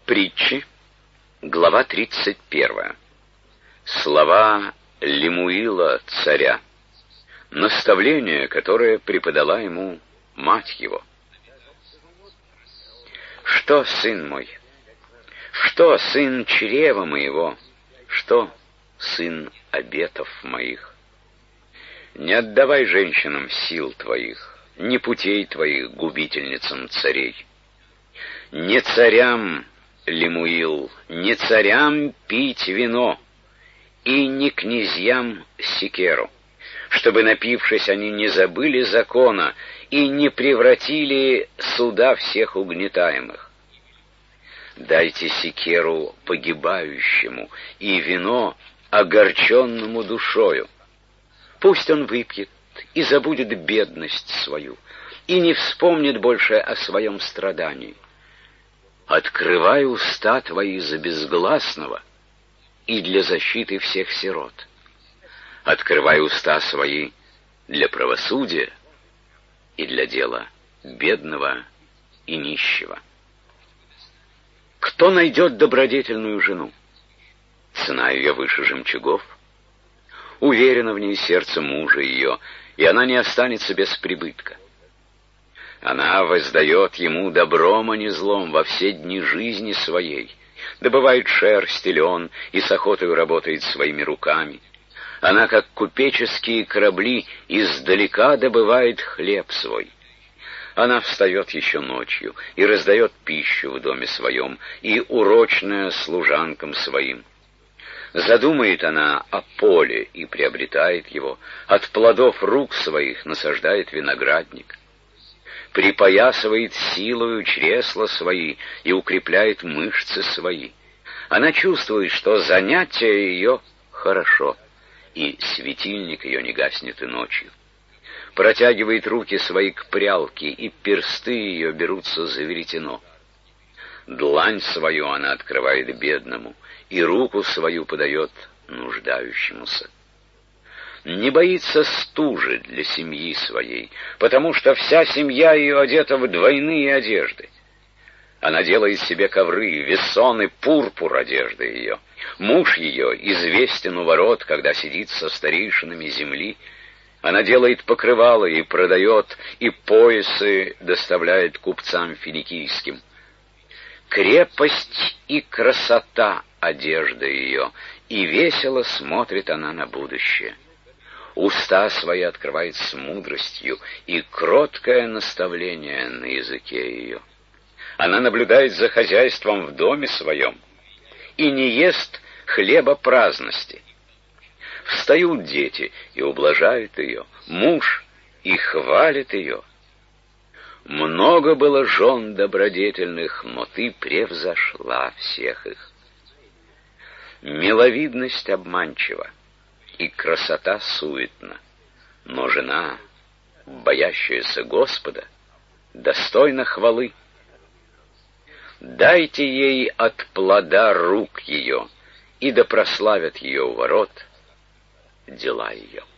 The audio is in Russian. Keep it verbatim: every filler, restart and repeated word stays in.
Притчи, глава тридцать первая. Слова Лемуила царя. Наставление, которое преподала ему мать его. Что, сын мой? Что, сын чрева моего? Что, сын обетов моих? Не отдавай женщинам сил твоих, ни путей твоих губительницам царей. Не царям, Лемуил, не царям пить вино, и не князьям секеру, чтобы, напившись, они не забыли закона и не превратили суда всех угнетаемых. Дайте секеру погибающему и вино огорченному душою. Пусть он выпьет и забудет бедность свою, и не вспомнит больше о своем страдании. Открывай уста твои за безгласного и для защиты всех сирот. Открывай уста свои для правосудия и для дела бедного и нищего. Кто найдет добродетельную жену? Цена ее выше жемчугов. Уверено в ней сердце мужа ее, и она не останется без прибытка. Она воздает ему добром, а не злом во все дни жизни своей, добывает шерсть и лен и с охотою работает своими руками. Она, как купеческие корабли, издалека добывает хлеб свой. Она встает еще ночью и раздает пищу в доме своем, и урочная служанкам своим. Задумает она о поле и приобретает его, от плодов рук своих насаждает виноградник. Припоясывает силою чресла свои и укрепляет мышцы свои. Она чувствует, что занятие ее хорошо, и светильник ее не гаснет и ночью. Протягивает руки свои к прялке, и персты ее берутся за веретено. Длань свою она открывает бедному, и руку свою подает нуждающемуся. Не боится стужи для семьи своей, потому что вся семья ее одета в двойные одежды. Она делает себе ковры, весоны, пурпур одежды ее. Муж ее известен у ворот, когда сидит со старейшинами земли. Она делает покрывала и продает, и поясы доставляет купцам финикийским. Крепость и красота одежды ее, и весело смотрит она на будущее. Уста свои открывает с мудростью, и кроткое наставление на языке ее. Она наблюдает за хозяйством в доме своем и не ест хлеба праздности. Встают дети и ублажают ее, муж и хвалит ее. Много было жен добродетельных, но ты превзошла всех их. Миловидность обманчива, и красота суетна, но жена, боящаяся Господа, достойна хвалы. Дайте ей от плода рук ее, и да прославят ее у ворот дела ее.